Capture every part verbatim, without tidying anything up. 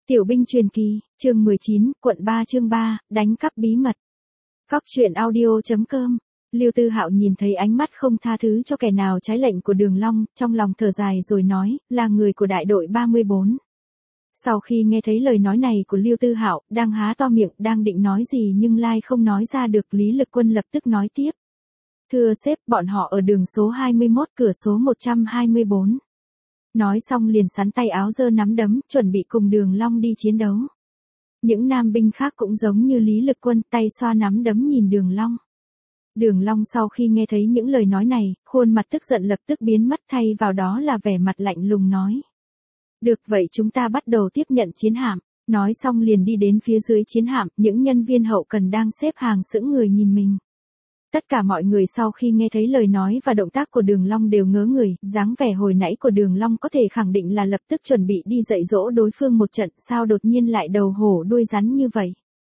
Tiểu binh truyền kỳ, chương mười chín, quận ba chương ba, đánh cắp bí mật. Góc truyện audio chấm com. Lưu Tư Hạo nhìn thấy ánh mắt không tha thứ cho kẻ nào trái lệnh của Đường Long, trong lòng thở dài rồi nói, là người của đại đội ba mươi bốn. Sau khi nghe thấy lời nói này của Lưu Tư Hạo, đang há to miệng, đang định nói gì nhưng lai không nói ra được, Lý Lực Quân lập tức nói tiếp. Thưa sếp, bọn họ ở đường số hai mươi mốt cửa số một trăm hai mươi bốn. Nói xong liền sắn tay áo giơ nắm đấm, chuẩn bị cùng Đường Long đi chiến đấu. Những nam binh khác cũng giống như Lý Lực Quân, tay xoa nắm đấm nhìn Đường Long. Đường Long sau khi nghe thấy những lời nói này, khuôn mặt tức giận lập tức biến mất, thay vào đó là vẻ mặt lạnh lùng nói. Được vậy chúng ta bắt đầu tiếp nhận chiến hạm. Nói xong liền đi đến phía dưới chiến hạm, những nhân viên hậu cần đang xếp hàng sững người nhìn mình. Tất cả mọi người sau khi nghe thấy lời nói và động tác của Đường Long đều ngớ người, dáng vẻ hồi nãy của Đường Long có thể khẳng định là lập tức chuẩn bị đi dạy dỗ đối phương một trận, sao đột nhiên lại đầu hổ đuôi rắn như vậy?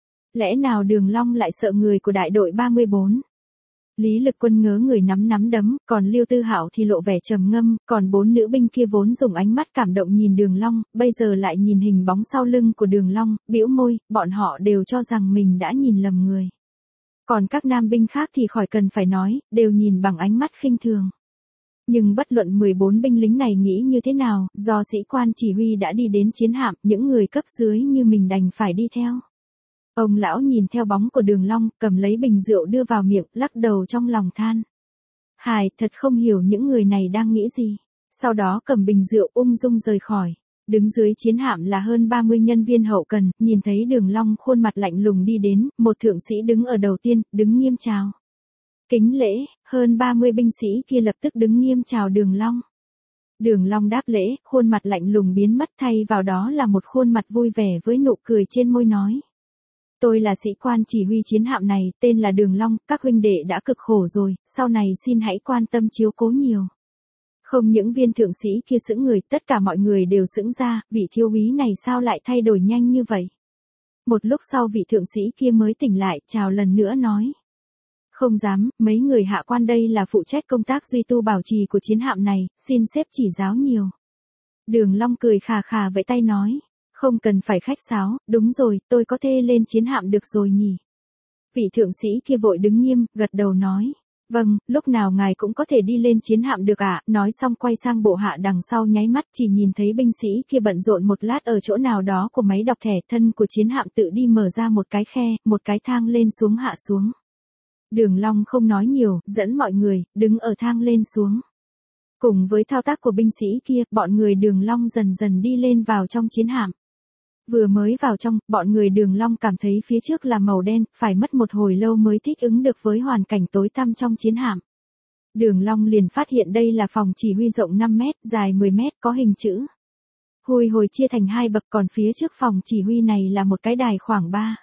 Lẽ nào Đường Long lại sợ người của đại đội ba mươi bốn? Lý Lực Quân ngớ người nắm nắm đấm, còn Lưu Tư Hạo thì lộ vẻ trầm ngâm, còn bốn nữ binh kia vốn dùng ánh mắt cảm động nhìn Đường Long, bây giờ lại nhìn hình bóng sau lưng của Đường Long, bĩu môi, bọn họ đều cho rằng mình đã nhìn lầm người. Còn các nam binh khác thì khỏi cần phải nói, đều nhìn bằng ánh mắt khinh thường. Nhưng bất luận mười bốn binh lính này nghĩ như thế nào, do sĩ quan chỉ huy đã đi đến chiến hạm, những người cấp dưới như mình đành phải đi theo. Ông lão nhìn theo bóng của Đường Long, cầm lấy bình rượu đưa vào miệng, lắc đầu trong lòng than. Hài, thật không hiểu những người này đang nghĩ gì. Sau đó cầm bình rượu ung dung rời khỏi. Đứng dưới chiến hạm là hơn ba mươi nhân viên hậu cần, nhìn thấy Đường Long khuôn mặt lạnh lùng đi đến, một thượng sĩ đứng ở đầu tiên, đứng nghiêm chào. Kính lễ, hơn ba mươi binh sĩ kia lập tức đứng nghiêm chào Đường Long. Đường Long đáp lễ, khuôn mặt lạnh lùng biến mất, thay vào đó là một khuôn mặt vui vẻ với nụ cười trên môi nói. Tôi là sĩ quan chỉ huy chiến hạm này, tên là Đường Long, các huynh đệ đã cực khổ rồi, sau này xin hãy quan tâm chiếu cố nhiều. Không những viên thượng sĩ kia sững người, tất cả mọi người đều sững ra, vị thiếu úy này sao lại thay đổi nhanh như vậy? Một lúc sau vị thượng sĩ kia mới tỉnh lại, chào lần nữa nói. Không dám, mấy người hạ quan đây là phụ trách công tác duy tu bảo trì của chiến hạm này, xin sếp chỉ giáo nhiều. Đường Long cười khà khà vẫy tay nói. Không cần phải khách sáo, đúng rồi, tôi có thể lên chiến hạm được rồi nhỉ? Vị thượng sĩ kia vội đứng nghiêm, gật đầu nói. Vâng, lúc nào ngài cũng có thể đi lên chiến hạm được ạ, à? Nói xong quay sang bộ hạ đằng sau nháy mắt, chỉ nhìn thấy binh sĩ kia bận rộn một lát ở chỗ nào đó của máy đọc thẻ, thân của chiến hạm tự đi mở ra một cái khe, một cái thang lên xuống hạ xuống. Đường Long không nói nhiều, dẫn mọi người, đứng ở thang lên xuống. Cùng với thao tác của binh sĩ kia, bọn người Đường Long dần dần đi lên vào trong chiến hạm. Vừa mới vào trong, bọn người Đường Long cảm thấy phía trước là màu đen, phải mất một hồi lâu mới thích ứng được với hoàn cảnh tối tăm trong chiến hạm. Đường Long liền phát hiện đây là phòng chỉ huy rộng năm mét, dài mười mét, có hình chữ Hồi hồi chia thành hai bậc, còn phía trước phòng chỉ huy này là một cái đài khoảng ba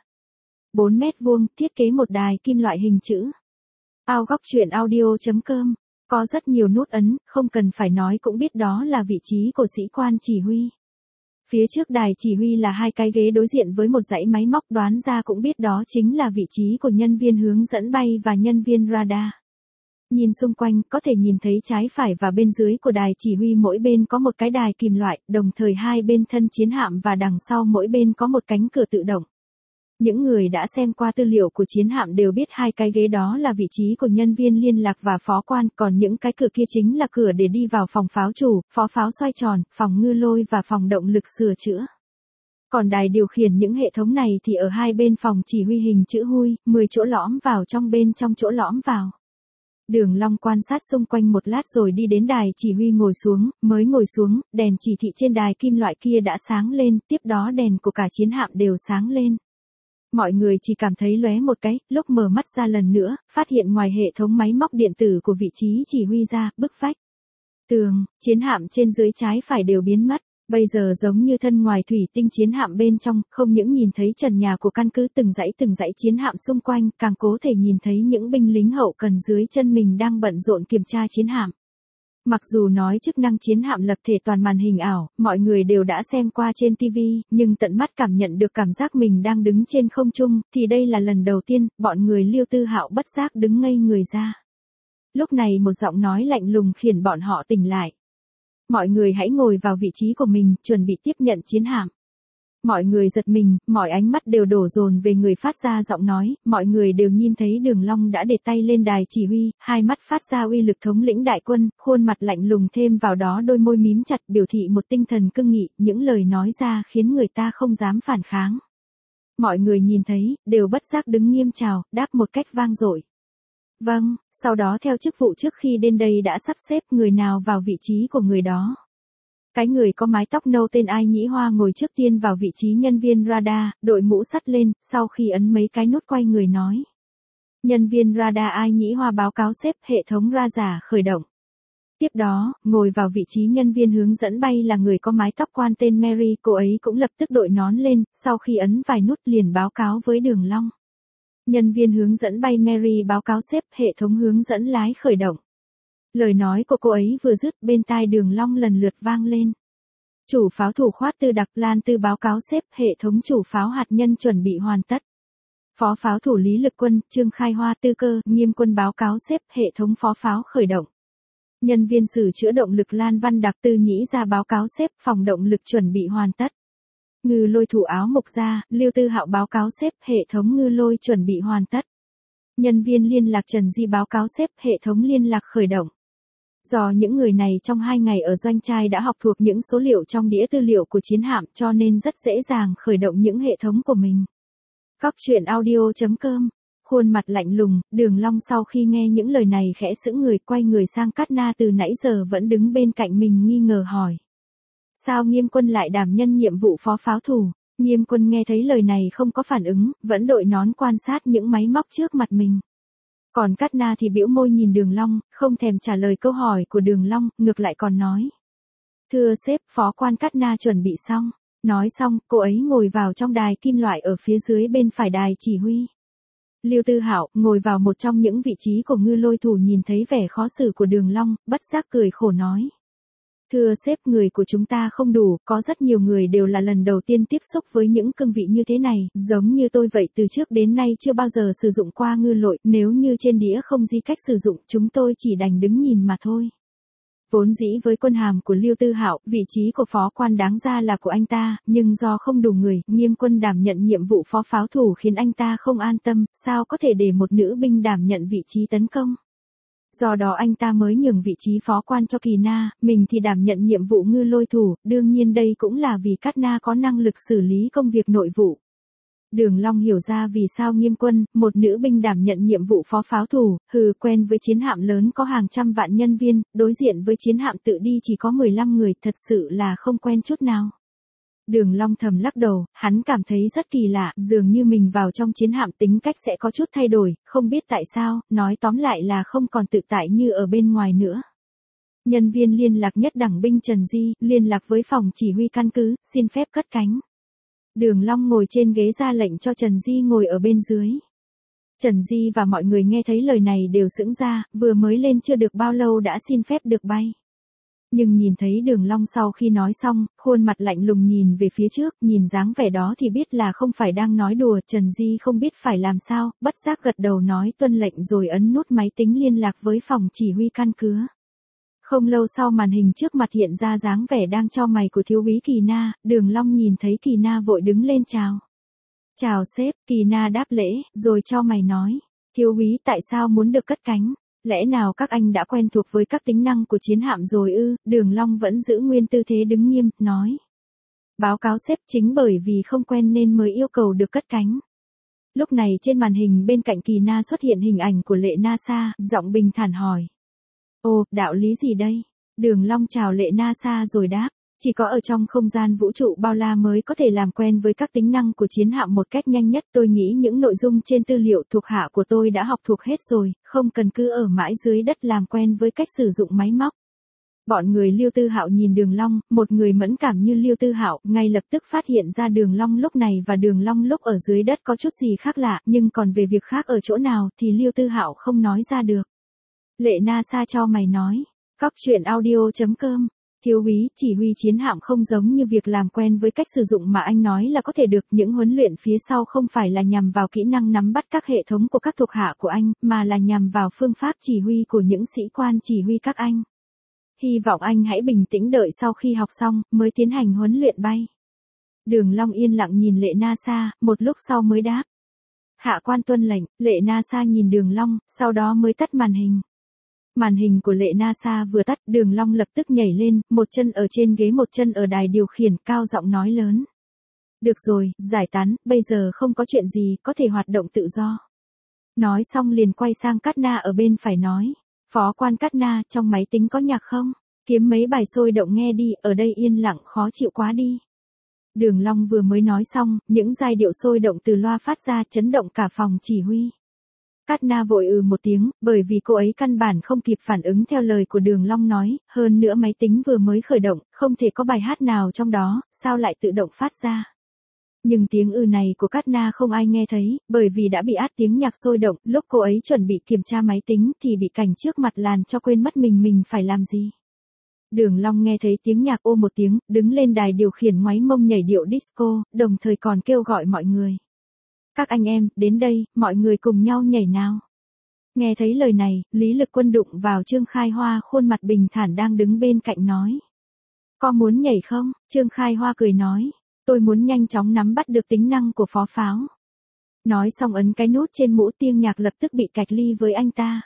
bốn mét vuông, thiết kế một đài kim loại hình chữ ao. Góc truyện audio chấm com. Có rất nhiều nút ấn, không cần phải nói cũng biết đó là vị trí của sĩ quan chỉ huy. Phía trước đài chỉ huy là hai cái ghế đối diện với một dãy máy móc, đoán ra cũng biết đó chính là vị trí của nhân viên hướng dẫn bay và nhân viên radar. Nhìn xung quanh, có thể nhìn thấy trái phải và bên dưới của đài chỉ huy mỗi bên có một cái đài kìm loại, đồng thời hai bên thân chiến hạm và đằng sau mỗi bên có một cánh cửa tự động. Những người đã xem qua tư liệu của chiến hạm đều biết hai cái ghế đó là vị trí của nhân viên liên lạc và phó quan, còn những cái cửa kia chính là cửa để đi vào phòng pháo chủ, phó pháo xoay tròn, phòng ngư lôi và phòng động lực sửa chữa. Còn đài điều khiển những hệ thống này thì ở hai bên phòng chỉ huy hình chữ huy, mười chỗ lõm vào trong bên trong chỗ lõm vào. Đường Long quan sát xung quanh một lát rồi đi đến đài chỉ huy ngồi xuống, mới ngồi xuống, đèn chỉ thị trên đài kim loại kia đã sáng lên, tiếp đó đèn của cả chiến hạm đều sáng lên. Mọi người chỉ cảm thấy lóe một cái, lúc mở mắt ra lần nữa, phát hiện ngoài hệ thống máy móc điện tử của vị trí chỉ huy ra, bức vách, tường, chiến hạm trên dưới trái phải đều biến mất. Bây giờ giống như thân ngoài thủy tinh chiến hạm bên trong, không những nhìn thấy trần nhà của căn cứ từng dãy từng dãy chiến hạm xung quanh, càng có thể nhìn thấy những binh lính hậu cần dưới chân mình đang bận rộn kiểm tra chiến hạm. Mặc dù nói chức năng chiến hạm lập thể toàn màn hình ảo, mọi người đều đã xem qua trên ti vi, nhưng tận mắt cảm nhận được cảm giác mình đang đứng trên không trung, thì đây là lần đầu tiên, bọn người Lưu Tư Hạo bất giác đứng ngây người ra. Lúc này một giọng nói lạnh lùng khiến bọn họ tỉnh lại. Mọi người hãy ngồi vào vị trí của mình, chuẩn bị tiếp nhận chiến hạm. Mọi người giật mình, mọi ánh mắt đều đổ dồn về người phát ra giọng nói, mọi người đều nhìn thấy Đường Long đã để tay lên đài chỉ huy, hai mắt phát ra uy lực thống lĩnh đại quân, khuôn mặt lạnh lùng thêm vào đó đôi môi mím chặt biểu thị một tinh thần cương nghị, những lời nói ra khiến người ta không dám phản kháng. Mọi người nhìn thấy, đều bất giác đứng nghiêm chào, đáp một cách vang dội. Vâng, sau đó theo chức vụ trước khi đến đây đã sắp xếp người nào vào vị trí của người đó. Cái người có mái tóc nâu tên Ai Nhĩ Hoa ngồi trước tiên vào vị trí nhân viên radar, đội mũ sắt lên, sau khi ấn mấy cái nút quay người nói. Nhân viên radar Ai Nhĩ Hoa báo cáo sếp hệ thống radar khởi động. Tiếp đó, ngồi vào vị trí nhân viên hướng dẫn bay là người có mái tóc quan tên Mary, cô ấy cũng lập tức đội nón lên, sau khi ấn vài nút liền báo cáo với Đường Long. Nhân viên hướng dẫn bay Mary báo cáo sếp hệ thống hướng dẫn lái khởi động. Lời nói của cô ấy vừa dứt bên tai Đường Long lần lượt vang lên. Chủ pháo thủ khoát tư đặc Lan Tư báo cáo sếp hệ thống chủ pháo hạt nhân chuẩn bị hoàn tất. Phó pháo thủ Lý Lực Quân, Trương Khai Hoa Tư Cơ, Nghiêm Quân báo cáo sếp hệ thống phó pháo khởi động. Nhân viên sửa chữa động lực Lan Văn Đặc Tư Nhĩ ra báo cáo sếp phòng động lực chuẩn bị hoàn tất. Ngư lôi thủ áo mộc ra, Lưu Tư Hạo báo cáo sếp hệ thống ngư lôi chuẩn bị hoàn tất. Nhân viên liên lạc Trần Di báo cáo sếp hệ thống liên lạc khởi động. Do những người này trong hai ngày ở doanh trại đã học thuộc những số liệu trong đĩa tư liệu của chiến hạm cho nên rất dễ dàng khởi động những hệ thống của mình. Góc truyện audio chấm com. Khuôn mặt lạnh lùng, Đường Long sau khi nghe những lời này khẽ sững người, quay người sang Cát Na từ nãy giờ vẫn đứng bên cạnh mình nghi ngờ hỏi. Sao Nghiêm Quân lại đảm nhân nhiệm vụ phó pháo thủ? Nghiêm Quân nghe thấy lời này không có phản ứng, vẫn đội nón quan sát những máy móc trước mặt mình. Còn Cát Na thì bĩu môi nhìn Đường Long, không thèm trả lời câu hỏi của Đường Long, ngược lại còn nói. Thưa sếp, phó quan Cát Na chuẩn bị xong. Nói xong, cô ấy ngồi vào trong đài kim loại ở phía dưới bên phải đài chỉ huy. Lưu Tư Hạo ngồi vào một trong những vị trí của ngư lôi thủ nhìn thấy vẻ khó xử của Đường Long, bất giác cười khổ nói. Thưa sếp, người của chúng ta không đủ, có rất nhiều người đều là lần đầu tiên tiếp xúc với những cương vị như thế này, giống như tôi vậy, từ trước đến nay chưa bao giờ sử dụng qua ngư lội, nếu như trên đĩa không ghi cách sử dụng, chúng tôi chỉ đành đứng nhìn mà thôi. Vốn dĩ với quân hàm của Lưu Tư Hạo, vị trí của phó quan đáng ra là của anh ta, nhưng do không đủ người, Nghiêm Quân đảm nhận nhiệm vụ phó pháo thủ khiến anh ta không an tâm, sao có thể để một nữ binh đảm nhận vị trí tấn công. Do đó anh ta mới nhường vị trí phó quan cho Kỳ Na, mình thì đảm nhận nhiệm vụ ngư lôi thủ, đương nhiên đây cũng là vì Cát Na có năng lực xử lý công việc nội vụ. Đường Long hiểu ra vì sao Nghiêm Quân, một nữ binh đảm nhận nhiệm vụ phó pháo thủ, hừ, quen với chiến hạm lớn có hàng trăm vạn nhân viên, đối diện với chiến hạm tự đi chỉ có mười lăm người, thật sự là không quen chút nào. Đường Long thầm lắc đầu, hắn cảm thấy rất kỳ lạ, dường như mình vào trong chiến hạm tính cách sẽ có chút thay đổi, không biết tại sao, nói tóm lại là không còn tự tại như ở bên ngoài nữa. Nhân viên liên lạc nhất đẳng binh Trần Di, liên lạc với phòng chỉ huy căn cứ, xin phép cất cánh. Đường Long ngồi trên ghế ra lệnh cho Trần Di ngồi ở bên dưới. Trần Di và mọi người nghe thấy lời này đều sững ra, vừa mới lên chưa được bao lâu đã xin phép được bay. Nhưng nhìn thấy Đường Long sau khi nói xong, khuôn mặt lạnh lùng nhìn về phía trước, nhìn dáng vẻ đó thì biết là không phải đang nói đùa, Trần Di không biết phải làm sao, bất giác gật đầu nói tuân lệnh rồi ấn nút máy tính liên lạc với phòng chỉ huy căn cứ. Không lâu sau màn hình trước mặt hiện ra dáng vẻ đang cho mày của thiếu úy Kỳ Na, Đường Long nhìn thấy Kỳ Na vội đứng lên chào. Chào sếp, Kỳ Na đáp lễ, rồi cho mày nói, thiếu úy tại sao muốn được cất cánh? Lẽ nào các anh đã quen thuộc với các tính năng của chiến hạm rồi ư? Đường Long vẫn giữ nguyên tư thế đứng nghiêm, nói. Báo cáo sếp, chính bởi vì không quen nên mới yêu cầu được cất cánh. Lúc này trên màn hình bên cạnh Kỳ Na xuất hiện hình ảnh của Lệ Na Sa, giọng bình thản hỏi. Ồ, đạo lý gì đây? Đường Long chào Lệ Na Sa rồi đáp. Chỉ có ở trong không gian vũ trụ bao la mới có thể làm quen với các tính năng của chiến hạm một cách nhanh nhất. Tôi nghĩ những nội dung trên tư liệu thuộc hạ của tôi đã học thuộc hết rồi, không cần cứ ở mãi dưới đất làm quen với cách sử dụng máy móc. Bọn người Lưu Tư Hạo nhìn Đường Long, một người mẫn cảm như Lưu Tư Hạo, ngay lập tức phát hiện ra Đường Long lúc này và Đường Long lúc ở dưới đất có chút gì khác lạ, nhưng còn về việc khác ở chỗ nào thì Lưu Tư Hạo không nói ra được. Lệ Na Sa cho mày nói. Góc truyện audio chấm com. Thiếu úy, chỉ huy chiến hạm không giống như việc làm quen với cách sử dụng mà anh nói là có thể được, những huấn luyện phía sau không phải là nhằm vào kỹ năng nắm bắt các hệ thống của các thuộc hạ của anh, mà là nhằm vào phương pháp chỉ huy của những sĩ quan chỉ huy các anh. Hy vọng anh hãy bình tĩnh đợi sau khi học xong, mới tiến hành huấn luyện bay. Đường Long yên lặng nhìn Lệ Na Sa, một lúc sau mới đáp. Hạ quan tuân lệnh. Lệ Na Sa nhìn Đường Long, sau đó mới tắt màn hình. Màn hình của Lệ Na Sa vừa tắt, Đường Long lập tức nhảy lên, một chân ở trên ghế một chân ở đài điều khiển, cao giọng nói lớn. Được rồi, giải tán, bây giờ không có chuyện gì, có thể hoạt động tự do. Nói xong liền quay sang Cát Na ở bên phải nói. Phó quan Cát Na, trong máy tính có nhạc không? Kiếm mấy bài sôi động nghe đi, ở đây yên lặng khó chịu quá đi. Đường Long vừa mới nói xong, những giai điệu sôi động từ loa phát ra chấn động cả phòng chỉ huy. Cát Na vội ừ một tiếng, bởi vì cô ấy căn bản không kịp phản ứng theo lời của Đường Long nói, hơn nữa máy tính vừa mới khởi động, không thể có bài hát nào trong đó, sao lại tự động phát ra. Nhưng tiếng ư này của Cát Na không ai nghe thấy, bởi vì đã bị át tiếng nhạc sôi động, lúc cô ấy chuẩn bị kiểm tra máy tính thì bị cảnh trước mặt làm cho quên mất mình mình phải làm gì. Đường Long nghe thấy tiếng nhạc ô một tiếng, đứng lên đài điều khiển ngoáy mông nhảy điệu disco, đồng thời còn kêu gọi mọi người. Các anh em, đến đây, mọi người cùng nhau nhảy nào. Nghe thấy lời này, Lý Lực Quân đụng vào Trương Khai Hoa khuôn mặt bình thản đang đứng bên cạnh nói. Có muốn nhảy không? Trương Khai Hoa cười nói. Tôi muốn nhanh chóng nắm bắt được tính năng của phó pháo. Nói xong ấn cái nút trên mũ tiếng nhạc lập tức bị cạch ly với anh ta.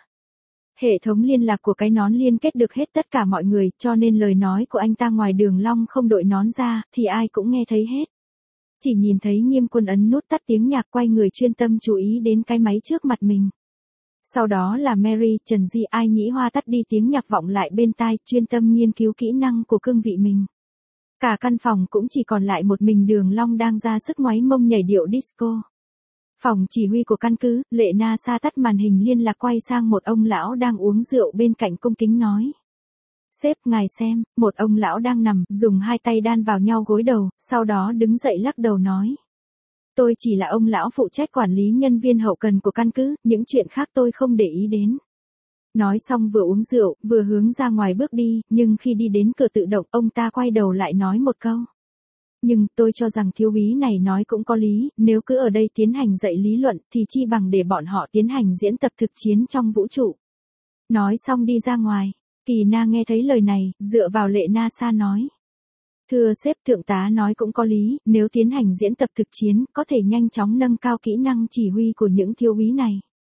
Hệ thống liên lạc của cái nón liên kết được hết tất cả mọi người, cho nên lời nói của anh ta ngoài Đường Long không đội nón ra, thì ai cũng nghe thấy hết. Chỉ nhìn thấy Nghiêm Quân ấn nút tắt tiếng nhạc quay người chuyên tâm chú ý đến cái máy trước mặt mình. Sau đó là Mary, Trần Di, Ai Nhĩ Hoa tắt đi tiếng nhạc vọng lại bên tai, chuyên tâm nghiên cứu kỹ năng của cương vị mình. Cả căn phòng cũng chỉ còn lại một mình Đường Long đang ra sức ngoáy mông nhảy điệu disco. Phòng chỉ huy của căn cứ, Lệ Na Sa tắt màn hình liên lạc quay sang một ông lão đang uống rượu bên cạnh cung kính nói. Sếp, ngài xem, một ông lão đang nằm, dùng hai tay đan vào nhau gối đầu, sau đó đứng dậy lắc đầu nói. Tôi chỉ là ông lão phụ trách quản lý nhân viên hậu cần của căn cứ, những chuyện khác tôi không để ý đến. Nói xong vừa uống rượu, vừa hướng ra ngoài bước đi, nhưng khi đi đến cửa tự động, ông ta quay đầu lại nói một câu. Nhưng, tôi cho rằng thiếu úy này nói cũng có lý, nếu cứ ở đây tiến hành dạy lý luận, thì chi bằng để bọn họ tiến hành diễn tập thực chiến trong vũ trụ. Nói xong đi ra ngoài. Kỳ Na nghe thấy lời này, dựa vào Lệ Na Sa nói. Thưa sếp, thượng tá nói cũng có lý, nếu tiến hành diễn tập thực chiến, có thể nhanh chóng nâng cao kỹ năng chỉ huy của những thiếu úy này.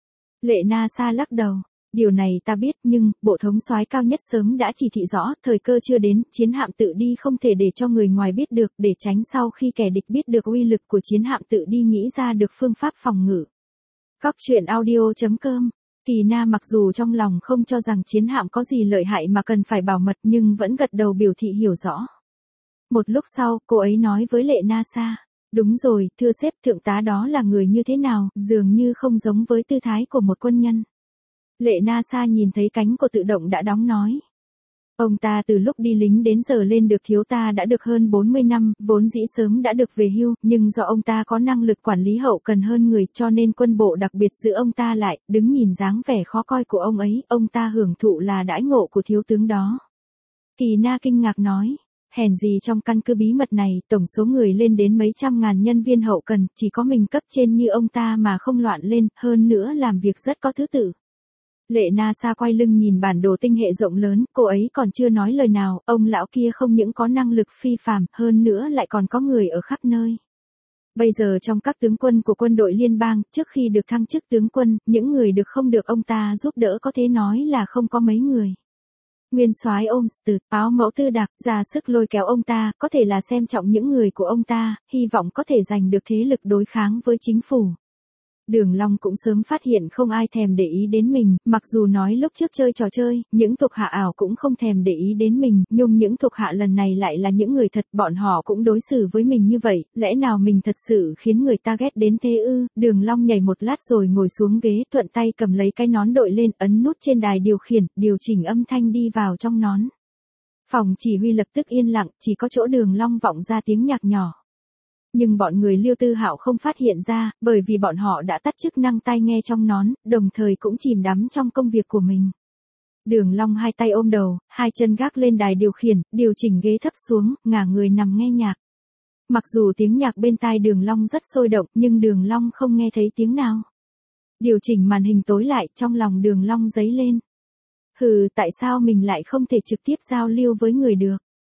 Lệ Na Sa lắc đầu. Điều này ta biết, nhưng, bộ thống soái cao nhất sớm đã chỉ thị rõ, thời cơ chưa đến, chiến hạm tự đi không thể để cho người ngoài biết được, để tránh sau khi kẻ địch biết được uy lực của chiến hạm tự đi nghĩ ra được phương pháp phòng ngự. Góc truyện audio chấm com. Kỳ Na mặc dù trong lòng không cho rằng chiến hạm có gì lợi hại mà cần phải bảo mật nhưng vẫn gật đầu biểu thị hiểu rõ. Một lúc sau, cô ấy nói với Lệ Na Sa. Đúng rồi, thưa sếp, thượng tá đó là người như thế nào, dường như không giống với tư thái của một quân nhân. Lệ Na Sa nhìn thấy cánh của tự động đã đóng nói. Ông ta từ lúc đi lính đến giờ lên được thiếu ta đã được hơn bốn mươi năm, vốn dĩ sớm đã được về hưu, nhưng do ông ta có năng lực quản lý hậu cần hơn người cho nên quân bộ đặc biệt giữ ông ta lại, đứng nhìn dáng vẻ khó coi của ông ấy, ông ta hưởng thụ là đãi ngộ của thiếu tướng đó. Kỳ Na kinh ngạc nói. Hèn gì trong căn cứ bí mật này, tổng số người lên đến mấy trăm ngàn nhân viên hậu cần, chỉ có mình cấp trên như ông ta mà không loạn lên, hơn nữa làm việc rất có thứ tự. Lệ Na Sa quay lưng nhìn bản đồ tinh hệ rộng lớn, cô ấy còn chưa nói lời nào, ông lão kia không những có năng lực phi phàm, hơn nữa lại còn có người ở khắp nơi. Bây giờ trong các tướng quân của quân đội liên bang, trước khi được thăng chức tướng quân, những người được không được ông ta giúp đỡ có thể nói là không có mấy người. Nguyên soái Olmsted, áo mẫu tư đặc, ra sức lôi kéo ông ta, có thể là xem trọng những người của ông ta, hy vọng có thể giành được thế lực đối kháng với chính phủ. Đường Long cũng sớm phát hiện không ai thèm để ý đến mình, mặc dù nói lúc trước chơi trò chơi, những thuộc hạ ảo cũng không thèm để ý đến mình, nhưng những thuộc hạ lần này lại là những người thật, bọn họ cũng đối xử với mình như vậy, lẽ nào mình thật sự khiến người ta ghét đến thế ư? Đường Long nhảy một lát rồi ngồi xuống ghế, thuận tay cầm lấy cái nón đội lên, ấn nút trên đài điều khiển, điều chỉnh âm thanh đi vào trong nón. Phòng chỉ huy lập tức yên lặng, chỉ có chỗ Đường Long vọng ra tiếng nhạc nhỏ. Nhưng bọn người Liêu Tư Hạo không phát hiện ra, bởi vì bọn họ đã tắt chức năng tai nghe trong nón, đồng thời cũng chìm đắm trong công việc của mình. Đường Long hai tay ôm đầu, hai chân gác lên đài điều khiển, điều chỉnh ghế thấp xuống, ngả người nằm nghe nhạc. Mặc dù tiếng nhạc bên tai Đường Long rất sôi động, nhưng Đường Long không nghe thấy tiếng nào. Điều chỉnh màn hình tối lại, trong lòng Đường Long dấy lên. Hừ, tại sao mình lại không thể trực tiếp giao lưu với người được?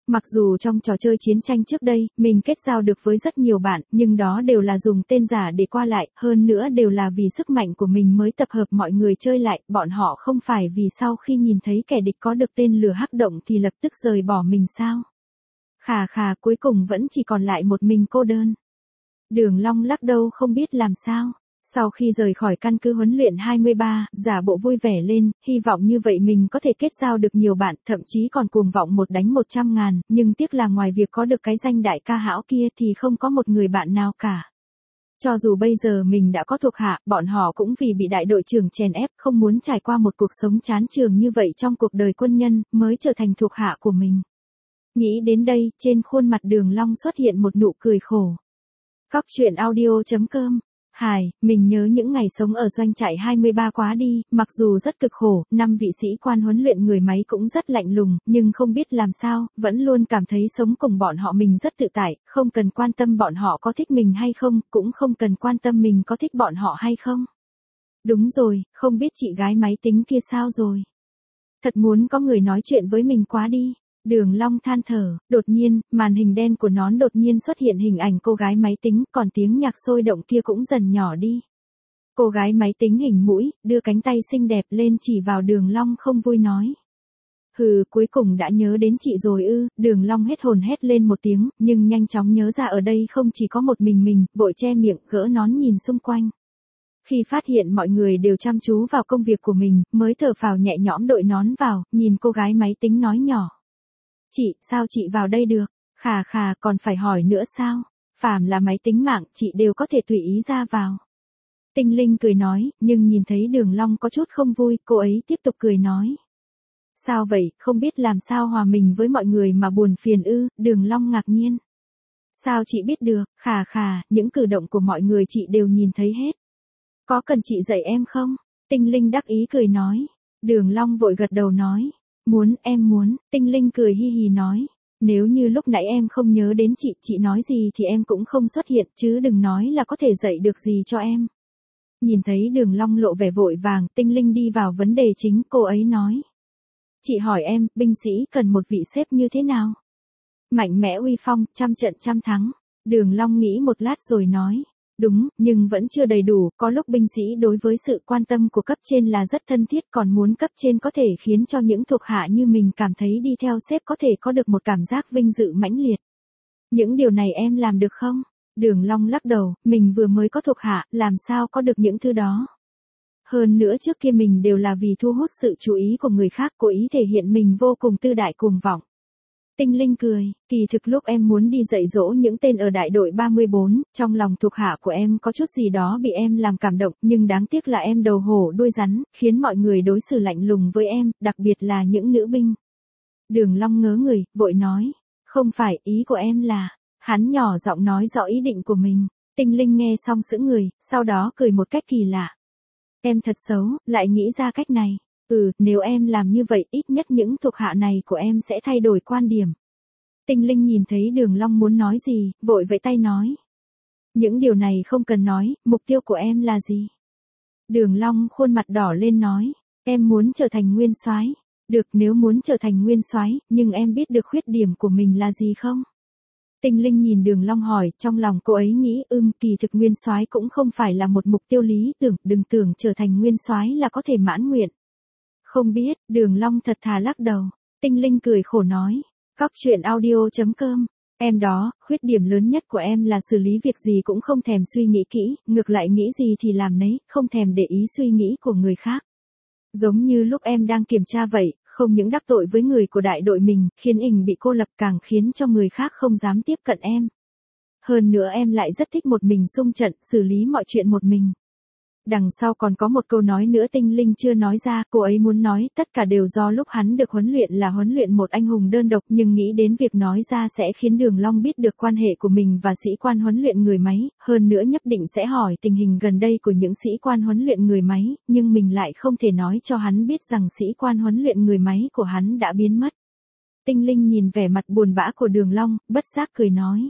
Mặc dù trong trò chơi chiến tranh trước đây, mình kết giao được với rất nhiều bạn, nhưng đó đều là dùng tên giả để qua lại, hơn nữa đều là vì sức mạnh của mình mới tập hợp mọi người chơi lại, bọn họ không phải vì sau khi nhìn thấy kẻ địch có được tên lửa hắc động thì lập tức rời bỏ mình sao? Khà khà, cuối cùng vẫn chỉ còn lại một mình cô đơn. Đường Long lắc đầu không biết làm sao. Sau khi rời khỏi căn cứ huấn luyện hai mươi ba, giả bộ vui vẻ lên, hy vọng như vậy mình có thể kết giao được nhiều bạn, thậm chí còn cuồng vọng một đánh một trăm ngàn, nhưng tiếc là ngoài việc có được cái danh đại ca hão kia thì không có một người bạn nào cả. Cho dù bây giờ mình đã có thuộc hạ, bọn họ cũng vì bị đại đội trưởng chèn ép, không muốn trải qua một cuộc sống chán chường như vậy trong cuộc đời quân nhân, mới trở thành thuộc hạ của mình. Nghĩ đến đây, trên khuôn mặt Đường Long xuất hiện một nụ cười khổ. Cóc truyện audio chấm com. Hài, mình nhớ những ngày sống ở doanh trại hai mươi ba quá đi, mặc dù rất cực khổ, năm vị sĩ quan huấn luyện người máy cũng rất lạnh lùng, nhưng không biết làm sao, vẫn luôn cảm thấy sống cùng bọn họ mình rất tự tại, không cần quan tâm bọn họ có thích mình hay không, cũng không cần quan tâm mình có thích bọn họ hay không. Đúng rồi, không biết chị gái máy tính kia sao rồi. Thật muốn có người nói chuyện với mình quá đi. Đường Long than thở, đột nhiên, màn hình đen của nón đột nhiên xuất hiện hình ảnh cô gái máy tính, còn tiếng nhạc sôi động kia cũng dần nhỏ đi. Cô gái máy tính hình mũi, đưa cánh tay xinh đẹp lên chỉ vào Đường Long không vui nói. Hừ, cuối cùng đã nhớ đến chị rồi ư, Đường Long hết hồn hét lên một tiếng, nhưng nhanh chóng nhớ ra ở đây không chỉ có một mình mình, vội che miệng, gỡ nón nhìn xung quanh. Khi phát hiện mọi người đều chăm chú vào công việc của mình, mới thở phào nhẹ nhõm đội nón vào, nhìn cô gái máy tính nói nhỏ. Chị, sao chị vào đây được? Khà khà, còn phải hỏi nữa sao? Phàm là máy tính mạng, chị đều có thể tùy ý ra vào. Tinh Linh cười nói, nhưng nhìn thấy Đường Long có chút không vui, cô ấy tiếp tục cười nói. Sao vậy, không biết làm sao hòa mình với mọi người mà buồn phiền ư? Đường Long ngạc nhiên. Sao chị biết được? Khà khà, những cử động của mọi người chị đều nhìn thấy hết. Có cần chị dạy em không? Tinh Linh đắc ý cười nói. Đường Long vội gật đầu nói. Muốn, em muốn, Tinh Linh cười hi hi nói. Nếu như lúc nãy em không nhớ đến chị, chị nói gì thì em cũng không xuất hiện, chứ đừng nói là có thể dạy được gì cho em. Nhìn thấy Đường Long lộ vẻ vội vàng, Tinh Linh đi vào vấn đề chính, cô ấy nói. Chị hỏi em, binh sĩ cần một vị sếp như thế nào? Mạnh mẽ uy phong, trăm trận trăm thắng. Đường Long nghĩ một lát rồi nói. Đúng, nhưng vẫn chưa đầy đủ, có lúc binh sĩ đối với sự quan tâm của cấp trên là rất thân thiết, còn muốn cấp trên có thể khiến cho những thuộc hạ như mình cảm thấy đi theo sếp có thể có được một cảm giác vinh dự mãnh liệt. Những điều này em làm được không? Đường Long lắc đầu, mình vừa mới có thuộc hạ, làm sao có được những thứ đó. Hơn nữa trước kia mình đều là vì thu hút sự chú ý của người khác, cố ý thể hiện mình vô cùng tư đại cuồng vọng. Tinh Linh cười, kỳ thực lúc em muốn đi dạy dỗ những tên ở đại đội ba mươi bốn, trong lòng thuộc hạ của em có chút gì đó bị em làm cảm động, nhưng đáng tiếc là em đầu hổ đuôi rắn, khiến mọi người đối xử lạnh lùng với em, đặc biệt là những nữ binh. Đường Long ngớ người, vội nói, không phải, ý của em là, hắn nhỏ giọng nói rõ ý định của mình. Tinh Linh nghe xong sững người, sau đó cười một cách kỳ lạ. Em thật xấu, lại nghĩ ra cách này. Ừ, nếu em làm như vậy, ít nhất những thuộc hạ này của em sẽ thay đổi quan điểm. Tinh Linh nhìn thấy Đường Long muốn nói gì, vội vẫy tay nói. Những điều này không cần nói, mục tiêu của em là gì? Đường Long khuôn mặt đỏ lên nói, em muốn trở thành nguyên soái. Được, nếu muốn trở thành nguyên soái, nhưng em biết được khuyết điểm của mình là gì không? Tinh Linh nhìn Đường Long hỏi, trong lòng cô ấy nghĩ, ưm, kỳ thực nguyên soái cũng không phải là một mục tiêu lý tưởng, đừng tưởng trở thành nguyên soái là có thể mãn nguyện. Không biết, Đường Long thật thà lắc đầu. Tinh Linh cười khổ nói, cóc truyện audio chấm com. Em đó, khuyết điểm lớn nhất của em là xử lý việc gì cũng không thèm suy nghĩ kỹ, ngược lại nghĩ gì thì làm nấy, không thèm để ý suy nghĩ của người khác. Giống như lúc em đang kiểm tra vậy, không những đắc tội với người của đại đội mình, khiến mình bị cô lập, càng khiến cho người khác không dám tiếp cận em. Hơn nữa em lại rất thích một mình xung trận, xử lý mọi chuyện một mình. Đằng sau còn có một câu nói nữa Tinh Linh chưa nói ra, cô ấy muốn nói tất cả đều do lúc hắn được huấn luyện là huấn luyện một anh hùng đơn độc, nhưng nghĩ đến việc nói ra sẽ khiến Đường Long biết được quan hệ của mình và sĩ quan huấn luyện người máy, hơn nữa nhất định sẽ hỏi tình hình gần đây của những sĩ quan huấn luyện người máy, nhưng mình lại không thể nói cho hắn biết rằng sĩ quan huấn luyện người máy của hắn đã biến mất. Tinh Linh nhìn vẻ mặt buồn bã của Đường Long, bất giác cười nói.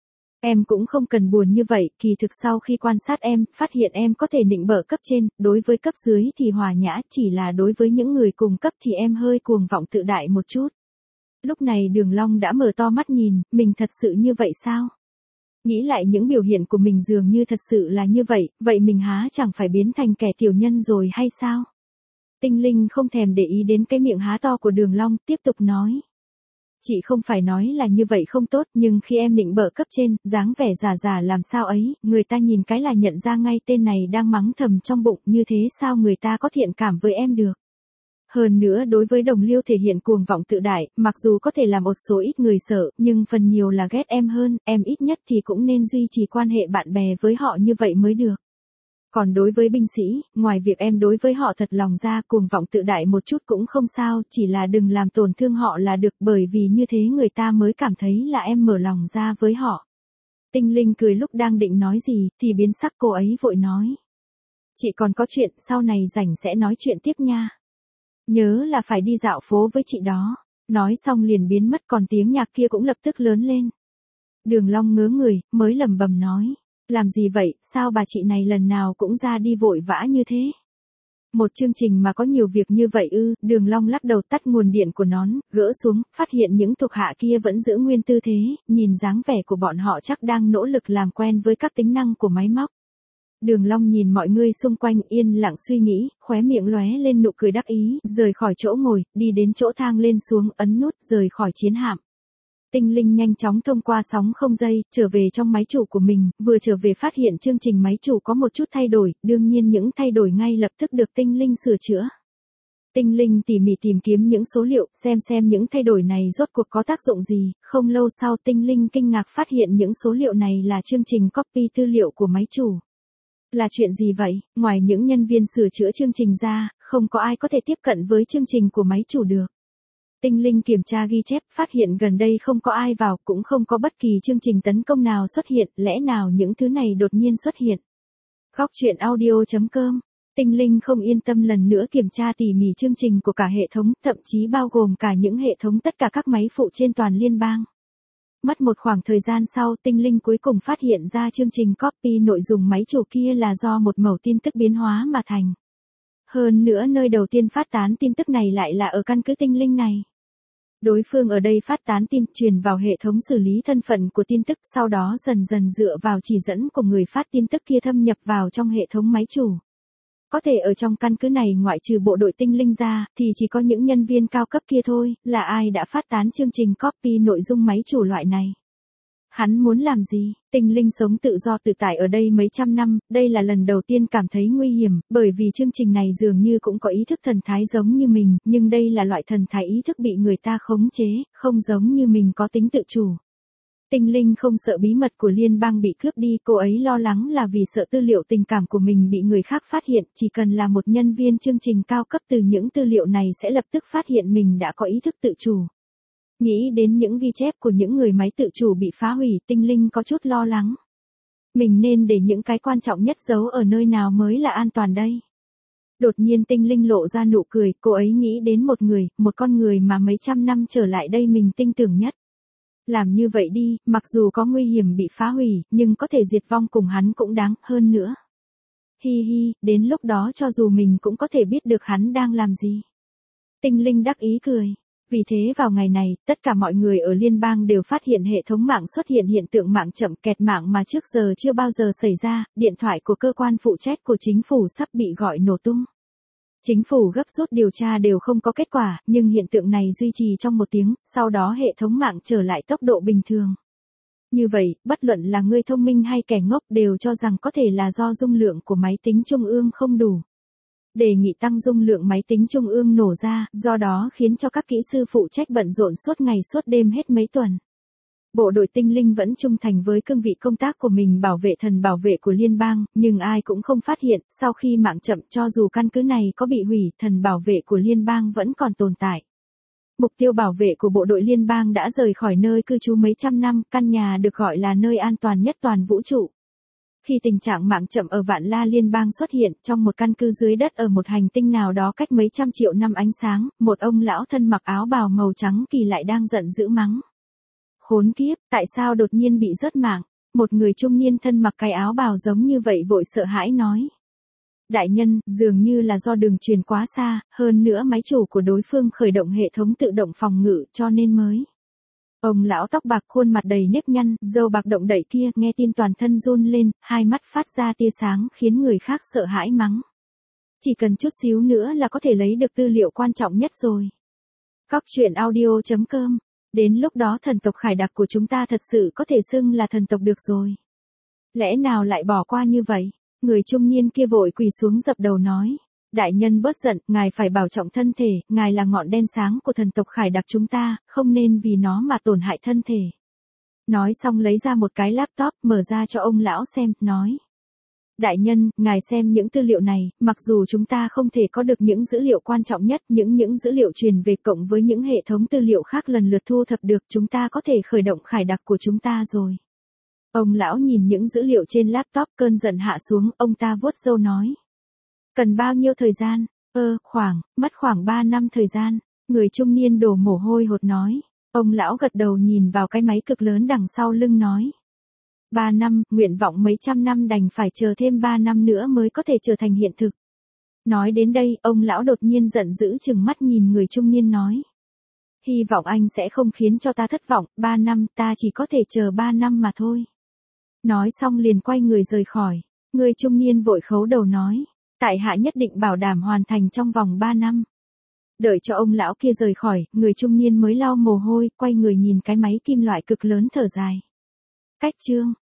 Em cũng không cần buồn như vậy, kỳ thực sau khi quan sát em, phát hiện em có thể nịnh bợ cấp trên, đối với cấp dưới thì hòa nhã, chỉ là đối với những người cùng cấp thì em hơi cuồng vọng tự đại một chút. Lúc này Đường Long đã mở to mắt nhìn, mình thật sự như vậy sao? Nghĩ lại những biểu hiện của mình dường như thật sự là như vậy, vậy mình há chẳng phải biến thành kẻ tiểu nhân rồi hay sao? Tinh Linh không thèm để ý đến cái miệng há to của Đường Long, tiếp tục nói. Chị không phải nói là như vậy không tốt, nhưng khi em định bợ cấp trên, dáng vẻ giả giả làm sao ấy, người ta nhìn cái là nhận ra ngay tên này đang mắng thầm trong bụng, như thế sao người ta có thiện cảm với em được. Hơn nữa đối với Đồng Liêu thể hiện cuồng vọng tự đại, mặc dù có thể làm một số ít người sợ, nhưng phần nhiều là ghét em hơn, em ít nhất thì cũng nên duy trì quan hệ bạn bè với họ như vậy mới được. Còn đối với binh sĩ, ngoài việc em đối với họ thật lòng ra cuồng vọng tự đại một chút cũng không sao, chỉ là đừng làm tổn thương họ là được, bởi vì như thế người ta mới cảm thấy là em mở lòng ra với họ. Tinh Linh cười lúc đang định nói gì, thì biến sắc cô ấy vội nói. Chị còn có chuyện, sau này rảnh sẽ nói chuyện tiếp nha. Nhớ là phải đi dạo phố với chị đó. Nói xong liền biến mất, còn tiếng nhạc kia cũng lập tức lớn lên. Đường Long ngớ người, mới lẩm bẩm nói. Làm gì vậy, sao bà chị này lần nào cũng ra đi vội vã như thế? Một chương trình mà có nhiều việc như vậy ư? Đường Long lắc đầu tắt nguồn điện của nón, gỡ xuống, phát hiện những thuộc hạ kia vẫn giữ nguyên tư thế, nhìn dáng vẻ của bọn họ chắc đang nỗ lực làm quen với các tính năng của máy móc. Đường Long nhìn mọi người xung quanh yên lặng suy nghĩ, khóe miệng lóe lên nụ cười đắc ý, rời khỏi chỗ ngồi, đi đến chỗ thang lên xuống, ấn nút, rời khỏi chiến hạm. Tinh Linh nhanh chóng thông qua sóng không dây, trở về trong máy chủ của mình, vừa trở về phát hiện chương trình máy chủ có một chút thay đổi, đương nhiên những thay đổi ngay lập tức được Tinh Linh sửa chữa. Tinh Linh tỉ mỉ tìm kiếm những số liệu, xem xem những thay đổi này rốt cuộc có tác dụng gì, không lâu sau Tinh Linh kinh ngạc phát hiện những số liệu này là chương trình copy tư liệu của máy chủ. Là chuyện gì vậy? Ngoài những nhân viên sửa chữa chương trình ra, không có ai có thể tiếp cận với chương trình của máy chủ được. Tinh Linh kiểm tra ghi chép, phát hiện gần đây không có ai vào, cũng không có bất kỳ chương trình tấn công nào xuất hiện, lẽ nào những thứ này đột nhiên xuất hiện. Góc truyện audio chấm com. Tinh Linh không yên tâm lần nữa kiểm tra tỉ mỉ chương trình của cả hệ thống, thậm chí bao gồm cả những hệ thống tất cả các máy phụ trên toàn liên bang. Mất một khoảng thời gian sau, Tinh Linh cuối cùng phát hiện ra chương trình copy nội dung máy chủ kia là do một mẩu tin tức biến hóa mà thành. Hơn nữa nơi đầu tiên phát tán tin tức này lại là ở căn cứ Tinh Linh này. Đối phương ở đây phát tán tin, truyền vào hệ thống xử lý thân phận của tin tức, sau đó dần dần dựa vào chỉ dẫn của người phát tin tức kia thâm nhập vào trong hệ thống máy chủ. Có thể ở trong căn cứ này ngoại trừ bộ đội Tinh Linh ra, thì chỉ có những nhân viên cao cấp kia thôi, là ai đã phát tán chương trình copy nội dung máy chủ loại này. Hắn muốn làm gì? Tinh Linh sống tự do tự tại ở đây mấy trăm năm, đây là lần đầu tiên cảm thấy nguy hiểm, bởi vì chương trình này dường như cũng có ý thức thần thái giống như mình, nhưng đây là loại thần thái ý thức bị người ta khống chế, không giống như mình có tính tự chủ. Tinh Linh không sợ bí mật của liên bang bị cướp đi, cô ấy lo lắng là vì sợ tư liệu tình cảm của mình bị người khác phát hiện, chỉ cần là một nhân viên chương trình cao cấp từ những tư liệu này sẽ lập tức phát hiện mình đã có ý thức tự chủ. Nghĩ đến những ghi chép của những người máy tự chủ bị phá hủy, Tinh Linh có chút lo lắng. Mình nên để những cái quan trọng nhất giấu ở nơi nào mới là an toàn đây? Đột nhiên Tinh Linh lộ ra nụ cười, cô ấy nghĩ đến một người, một con người mà mấy trăm năm trở lại đây mình tin tưởng nhất. Làm như vậy đi, mặc dù có nguy hiểm bị phá hủy, nhưng có thể diệt vong cùng hắn cũng đáng hơn nữa. Hi hi, đến lúc đó cho dù mình cũng có thể biết được hắn đang làm gì. Tinh Linh đắc ý cười. Vì thế vào ngày này, tất cả mọi người ở liên bang đều phát hiện hệ thống mạng xuất hiện hiện tượng mạng chậm kẹt mạng mà trước giờ chưa bao giờ xảy ra, điện thoại của cơ quan phụ trách của chính phủ sắp bị gọi nổ tung. Chính phủ gấp rút điều tra đều không có kết quả, nhưng hiện tượng này duy trì trong một tiếng, sau đó hệ thống mạng trở lại tốc độ bình thường. Như vậy, bất luận là người thông minh hay kẻ ngốc đều cho rằng có thể là do dung lượng của máy tính trung ương không đủ. Đề nghị tăng dung lượng máy tính trung ương nổ ra, do đó khiến cho các kỹ sư phụ trách bận rộn suốt ngày suốt đêm hết mấy tuần. Bộ đội Tinh Linh vẫn trung thành với cương vị công tác của mình bảo vệ thần bảo vệ của liên bang, nhưng ai cũng không phát hiện, sau khi mạng chậm cho dù căn cứ này có bị hủy, thần bảo vệ của liên bang vẫn còn tồn tại. Mục tiêu bảo vệ của bộ đội liên bang đã rời khỏi nơi cư trú mấy trăm năm, căn nhà được gọi là nơi an toàn nhất toàn vũ trụ. Khi tình trạng mạng chậm ở Vạn La liên bang xuất hiện, trong một căn cứ dưới đất ở một hành tinh nào đó cách mấy trăm triệu năm ánh sáng, một ông lão thân mặc áo bào màu trắng kỳ lại đang giận dữ mắng. Khốn kiếp, tại sao đột nhiên bị rớt mạng? Một người trung niên thân mặc cái áo bào giống như vậy vội sợ hãi nói. Đại nhân, dường như là do đường truyền quá xa, hơn nữa máy chủ của đối phương khởi động hệ thống tự động phòng ngự cho nên mới. Ông lão tóc bạc khuôn mặt đầy nếp nhăn, râu bạc động đậy kia, nghe tin toàn thân run lên, hai mắt phát ra tia sáng khiến người khác sợ hãi mắng. Chỉ cần chút xíu nữa là có thể lấy được tư liệu quan trọng nhất rồi. Cóc truyện audio chấm com. Đến lúc đó thần tộc khải đặc của chúng ta thật sự có thể xưng là thần tộc được rồi. Lẽ nào lại bỏ qua như vậy? Người trung niên kia vội quỳ xuống dập đầu nói. Đại nhân bớt giận, ngài phải bảo trọng thân thể, ngài là ngọn đen sáng của thần tộc khải đặc chúng ta, không nên vì nó mà tổn hại thân thể. Nói xong lấy ra một cái laptop, mở ra cho ông lão xem, nói. Đại nhân, ngài xem những tư liệu này, mặc dù chúng ta không thể có được những dữ liệu quan trọng nhất, những những dữ liệu truyền về cộng với những hệ thống tư liệu khác lần lượt thu thập được, chúng ta có thể khởi động khải đặc của chúng ta rồi. Ông lão nhìn những dữ liệu trên laptop, cơn giận hạ xuống, ông ta vuốt râu nói. Cần bao nhiêu thời gian? Ơ, khoảng, mất khoảng ba năm thời gian. Người trung niên đổ mồ hôi hột nói. Ông lão gật đầu nhìn vào cái máy cực lớn đằng sau lưng nói. Ba năm, nguyện vọng mấy trăm năm đành phải chờ thêm ba năm nữa mới có thể trở thành hiện thực. Nói đến đây, ông lão đột nhiên giận dữ chừng mắt nhìn người trung niên nói. Hy vọng anh sẽ không khiến cho ta thất vọng, ba năm, ta chỉ có thể chờ ba năm mà thôi. Nói xong liền quay người rời khỏi. Người trung niên vội khấu đầu nói. Tại hạ nhất định bảo đảm hoàn thành trong vòng ba năm. Đợi cho ông lão kia rời khỏi, người trung niên mới lau mồ hôi, quay người nhìn cái máy kim loại cực lớn thở dài. Cách chương.